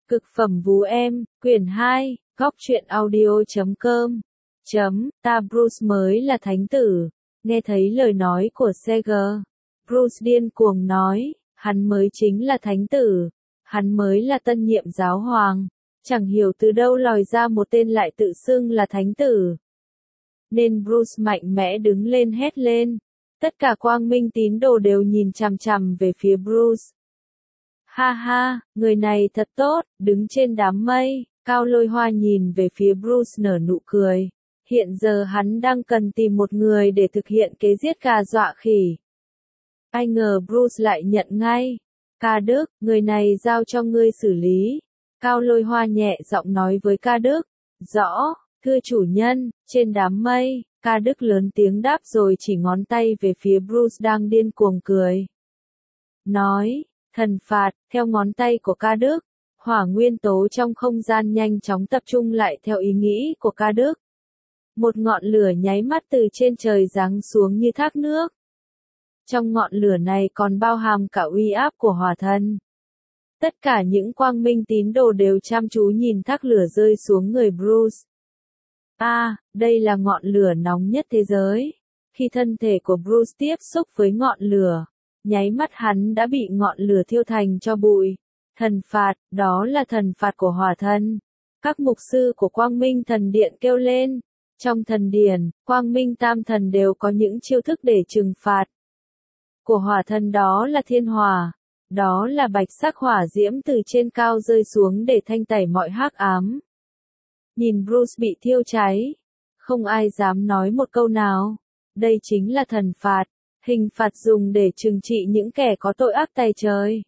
Cực phẩm vú em, quyển 2, góc truyện audio.com. Ta Bruce mới là thánh tử. Nghe thấy lời nói của Seger, Bruce điên cuồng nói, hắn mới chính là thánh tử. Hắn mới là tân nhiệm giáo hoàng. Chẳng hiểu từ đâu lòi ra một tên lại tự xưng là thánh tử. Nên Bruce mạnh mẽ đứng lên hét lên. Tất cả quang minh tín đồ đều nhìn chằm chằm về phía Bruce. Ha ha, người này thật tốt, đứng trên đám mây. Cao Lôi Hoa nhìn về phía Bruce nở nụ cười. Hiện giờ hắn đang cần tìm một người để thực hiện kế giết gà dọa khỉ. Ai ngờ Bruce lại nhận ngay. Ca Đức, người này giao cho ngươi xử lý. Cao Lôi Hoa nhẹ giọng nói với Ca Đức. Rõ, thưa chủ nhân. Trên đám mây, Ca Đức lớn tiếng đáp rồi chỉ ngón tay về phía Bruce đang điên cuồng cười. Nói, thần phạt, theo ngón tay của Ca Đức. Hỏa nguyên tố trong không gian nhanh chóng tập trung lại theo ý nghĩ của Ca Đức. Một ngọn lửa nháy mắt từ trên trời giáng xuống như thác nước. Trong ngọn lửa này còn bao hàm cả uy áp của hỏa thần. Tất cả những quang minh tín đồ đều chăm chú nhìn thác lửa rơi xuống người Bruce. Đây là ngọn lửa nóng nhất thế giới. Khi thân thể của Bruce tiếp xúc với ngọn lửa, nháy mắt hắn đã bị ngọn lửa thiêu thành tro bụi. Thần phạt, đó là thần phạt của hỏa thần. Các mục sư của Quang Minh Thần Điện kêu lên. Trong thần điển, Quang Minh Tam Thần đều có những chiêu thức để trừng phạt. Của hỏa thần đó là thiên hỏa. Đó là bạch sắc hỏa diễm từ trên cao rơi xuống để thanh tẩy mọi hắc ám. Nhìn Bruce bị thiêu cháy. Không ai dám nói một câu nào. Đây chính là thần phạt. Hình phạt dùng để trừng trị những kẻ có tội ác tày trời.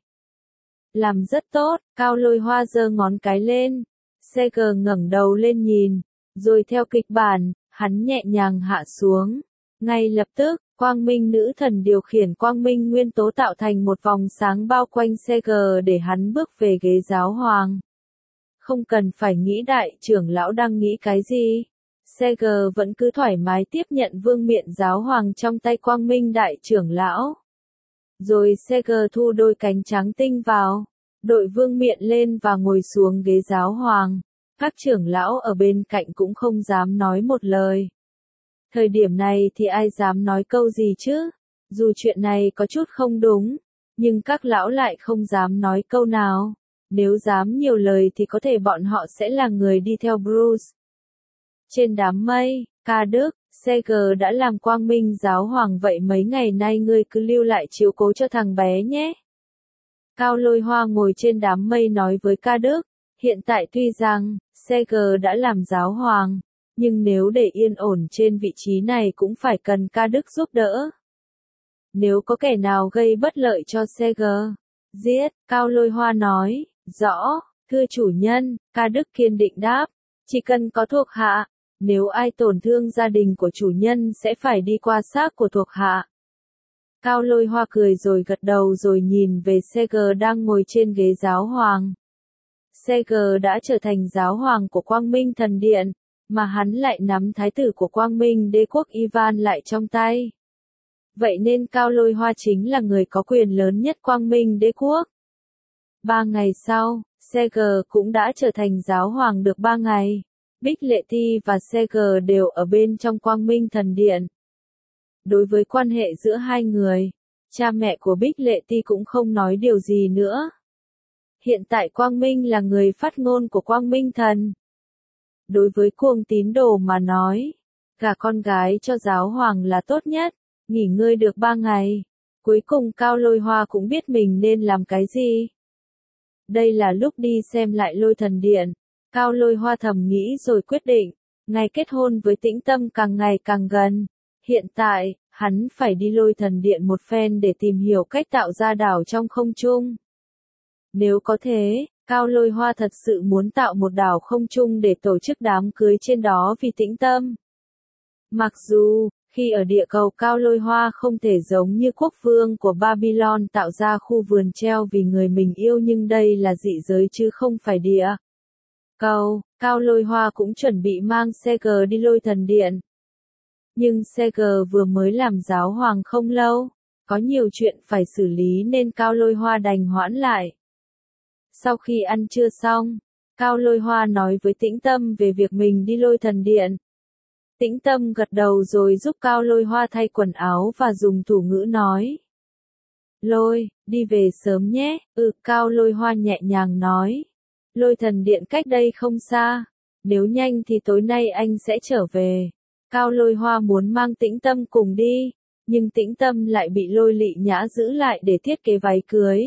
Làm rất tốt, Cao Lôi Hoa giơ ngón cái lên. Seger ngẩng đầu lên nhìn. Rồi theo kịch bản, hắn nhẹ nhàng hạ xuống. Ngay lập tức, quang minh nữ thần điều khiển quang minh nguyên tố tạo thành một vòng sáng bao quanh Seger để hắn bước về ghế giáo hoàng. Không cần phải nghĩ đại trưởng lão đang nghĩ cái gì. Seger vẫn cứ thoải mái tiếp nhận vương miện giáo hoàng trong tay quang minh đại trưởng lão. Rồi Seger thu đôi cánh trắng tinh vào, đội vương miện lên và ngồi xuống ghế giáo hoàng. Các trưởng lão ở bên cạnh cũng không dám nói một lời. Thời điểm này thì ai dám nói câu gì chứ? Dù chuyện này có chút không đúng, nhưng các lão lại không dám nói câu nào. Nếu dám nhiều lời thì có thể bọn họ sẽ là người đi theo Bruce. Trên đám mây, Ca Đức, Seger đã làm quang minh giáo hoàng vậy mấy ngày nay ngươi cứ lưu lại chiếu cố cho thằng bé nhé. Cao Lôi Hoa ngồi trên đám mây nói với Ca Đức. Hiện tại tuy rằng, Seger đã làm giáo hoàng, nhưng nếu để yên ổn trên vị trí này cũng phải cần Ca Đức giúp đỡ. Nếu có kẻ nào gây bất lợi cho Seger, giết, Cao Lôi Hoa nói, rõ, thưa chủ nhân, Ca Đức kiên định đáp, chỉ cần có thuộc hạ, nếu ai tổn thương gia đình của chủ nhân sẽ phải đi qua xác của thuộc hạ. Cao Lôi Hoa cười rồi gật đầu rồi nhìn về Seger đang ngồi trên ghế giáo hoàng. Seger đã trở thành giáo hoàng của Quang Minh Thần Điện, mà hắn lại nắm thái tử của Quang Minh Đế quốc Ivan lại trong tay. Vậy nên Cao Lôi Hoa chính là người có quyền lớn nhất Quang Minh Đế quốc. 3 ngày sau, Seger cũng đã trở thành giáo hoàng được 3 ngày. Bích Lệ Ti và Seger đều ở bên trong Quang Minh Thần Điện. Đối với quan hệ giữa hai người, cha mẹ của Bích Lệ Ti cũng không nói điều gì nữa. Hiện tại Quang Minh là người phát ngôn của Quang Minh Thần. Đối với cuồng tín đồ mà nói, gả con gái cho giáo hoàng là tốt nhất, nghỉ ngơi được 3 ngày. Cuối cùng Cao Lôi Hoa cũng biết mình nên làm cái gì. Đây là lúc đi xem lại Lôi Thần Điện. Cao Lôi Hoa thầm nghĩ rồi quyết định, ngày kết hôn với Tĩnh Tâm càng ngày càng gần. Hiện tại, hắn phải đi Lôi Thần Điện một phen để tìm hiểu cách tạo ra đảo trong không trung. Nếu có thế, Cao Lôi Hoa thật sự muốn tạo một đảo không trung để tổ chức đám cưới trên đó vì Tĩnh Tâm. Mặc dù, khi ở địa cầu Cao Lôi Hoa không thể giống như quốc vương của Babylon tạo ra khu vườn treo vì người mình yêu nhưng đây là dị giới chứ không phải địa cầu. Cao Lôi Hoa cũng chuẩn bị mang Seger đi Lôi Thần Điện. Nhưng Seger vừa mới làm giáo hoàng không lâu, có nhiều chuyện phải xử lý nên Cao Lôi Hoa đành hoãn lại. Sau khi ăn trưa xong, Cao Lôi Hoa nói với Tĩnh Tâm về việc mình đi Lôi Thần Điện. Tĩnh Tâm gật đầu rồi giúp Cao Lôi Hoa thay quần áo và dùng thủ ngữ nói. Lôi, đi về sớm nhé, Cao Lôi Hoa nhẹ nhàng nói. Lôi Thần Điện cách đây không xa, nếu nhanh thì tối nay anh sẽ trở về. Cao Lôi Hoa muốn mang Tĩnh Tâm cùng đi, nhưng Tĩnh Tâm lại bị Lôi Lị Nhã giữ lại để thiết kế váy cưới.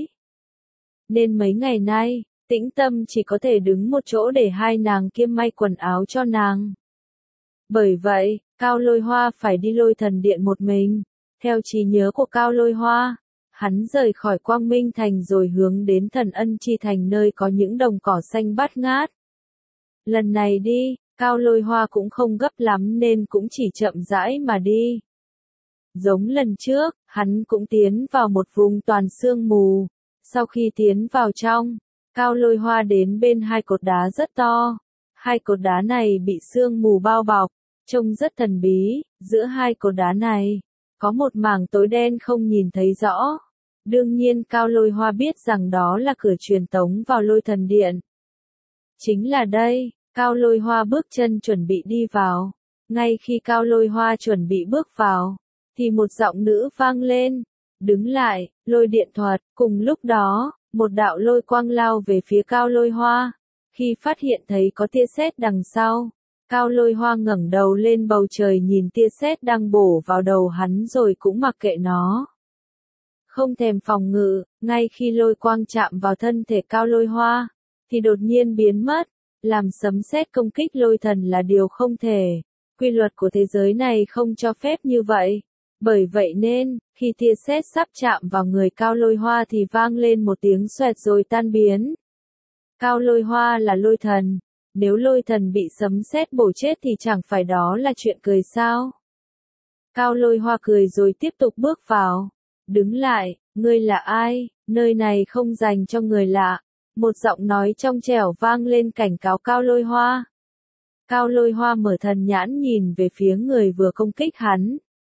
Nên mấy ngày nay, Tĩnh Tâm chỉ có thể đứng một chỗ để hai nàng kia may quần áo cho nàng. Bởi vậy, Cao Lôi Hoa phải đi Lôi Thần Điện một mình. Theo trí nhớ của Cao Lôi Hoa, hắn rời khỏi Quang Minh Thành rồi hướng đến Thần Ân Chi Thành nơi có những đồng cỏ xanh bát ngát. Lần này đi, Cao Lôi Hoa cũng không gấp lắm nên cũng chỉ chậm rãi mà đi. Giống lần trước, hắn cũng tiến vào một vùng toàn sương mù. Sau khi tiến vào trong, Cao Lôi Hoa đến bên hai cột đá rất to. Hai cột đá này bị sương mù bao bọc, trông rất thần bí. Giữa hai cột đá này, có một mảng tối đen không nhìn thấy rõ. Đương nhiên Cao Lôi Hoa biết rằng đó là cửa truyền tống vào Lôi Thần Điện. Chính là đây, Cao Lôi Hoa bước chân chuẩn bị đi vào. Ngay khi Cao Lôi Hoa chuẩn bị bước vào, thì một giọng nữ vang lên. Đứng lại, lôi điện thuật. Cùng lúc đó, một đạo lôi quang lao về phía Cao Lôi Hoa. Khi phát hiện thấy có tia sét đằng sau, Cao Lôi Hoa ngẩng đầu lên bầu trời nhìn tia sét đang bổ vào đầu hắn rồi cũng mặc kệ nó. Không thèm phòng ngự, ngay khi lôi quang chạm vào thân thể Cao Lôi Hoa, thì đột nhiên biến mất. Làm sấm sét công kích lôi thần là điều không thể. Quy luật của thế giới này không cho phép như vậy. Bởi vậy nên, khi tia sét sắp chạm vào người Cao Lôi Hoa thì vang lên một tiếng xoẹt rồi tan biến. Cao Lôi Hoa là lôi thần. Nếu lôi thần bị sấm sét bổ chết thì chẳng phải đó là chuyện cười sao? Cao Lôi Hoa cười rồi tiếp tục bước vào. Đứng lại, ngươi là ai? Nơi này không dành cho người lạ. Một giọng nói trong trẻo vang lên cảnh cáo Cao Lôi Hoa. Cao Lôi Hoa mở thần nhãn nhìn về phía người vừa công kích hắn.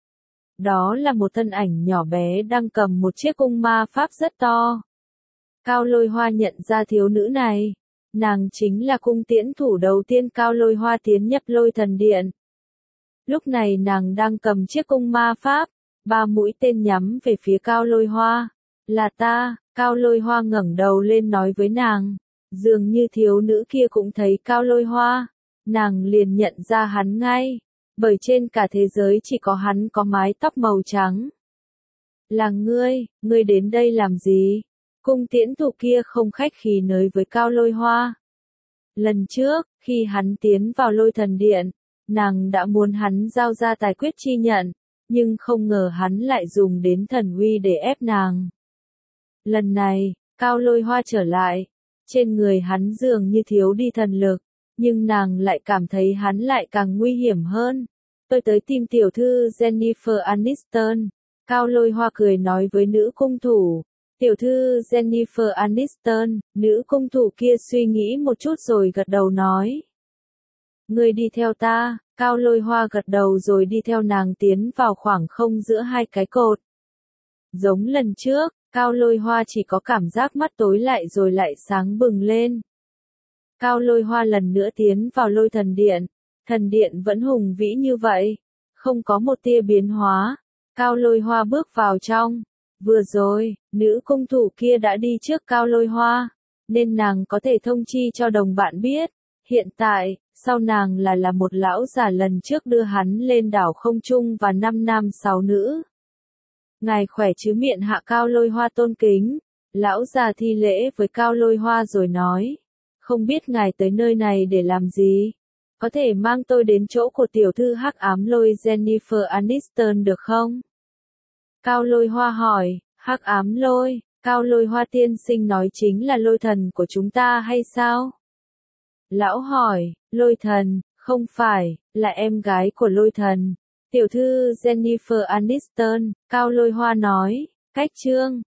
Đó là một thân ảnh nhỏ bé đang cầm một chiếc cung ma pháp rất to. Cao Lôi Hoa nhận ra thiếu nữ này. Nàng chính là cung tiễn thủ đầu tiên Cao Lôi Hoa tiến nhập Lôi Thần Điện. Lúc này nàng đang cầm chiếc cung ma pháp, 3 mũi tên nhắm về phía Cao Lôi Hoa. Là ta, Cao Lôi Hoa ngẩng đầu lên nói với nàng. Dường như thiếu nữ kia cũng thấy Cao Lôi Hoa. Nàng liền nhận ra hắn ngay. Bởi trên cả thế giới chỉ có hắn có mái tóc màu trắng. Là ngươi đến đây làm gì? Cung tiễn thủ kia không khách khí nói với Cao Lôi Hoa. Lần trước, khi hắn tiến vào Lôi Thần Điện, nàng đã muốn hắn giao ra tài quyết chi nhận, nhưng không ngờ hắn lại dùng đến thần uy để ép nàng. Lần này, Cao Lôi Hoa trở lại, trên người hắn dường như thiếu đi thần lực, nhưng nàng lại cảm thấy hắn lại càng nguy hiểm hơn. Tôi tới tìm tiểu thư Jennifer Aniston. Cao Lôi Hoa cười nói với nữ cung thủ. Tiểu thư Jennifer Aniston, nữ cung thủ kia suy nghĩ một chút rồi gật đầu nói. Ngươi đi theo ta. Cao Lôi Hoa gật đầu rồi đi theo nàng tiến vào khoảng không giữa hai cái cột. Giống lần trước, Cao Lôi Hoa chỉ có cảm giác mắt tối lại rồi lại sáng bừng lên. Cao Lôi Hoa lần nữa tiến vào Lôi Thần Điện. Thần điện vẫn hùng vĩ như vậy, không có một tia biến hóa. Cao Lôi Hoa bước vào trong. Vừa rồi, nữ cung thủ kia đã đi trước Cao Lôi Hoa, nên nàng có thể thông chi cho đồng bạn biết. Hiện tại, sau nàng là một lão già lần trước đưa hắn lên đảo không trung và 5 nam 6 nữ. Ngài khỏe chứ? Miệng hạ Cao Lôi Hoa tôn kính. Lão già thi lễ với Cao Lôi Hoa rồi nói. Không biết ngài tới nơi này để làm gì? Có thể mang tôi đến chỗ của tiểu thư hắc ám lôi Jennifer Aniston được không? Cao Lôi Hoa hỏi. Hắc ám lôi? Cao Lôi Hoa tiên sinh nói chính là lôi thần của chúng ta hay sao? Lão hỏi. Lôi thần? Không phải, là em gái của lôi thần. Tiểu thư Jennifer Aniston. Cao Lôi Hoa nói. Cách chương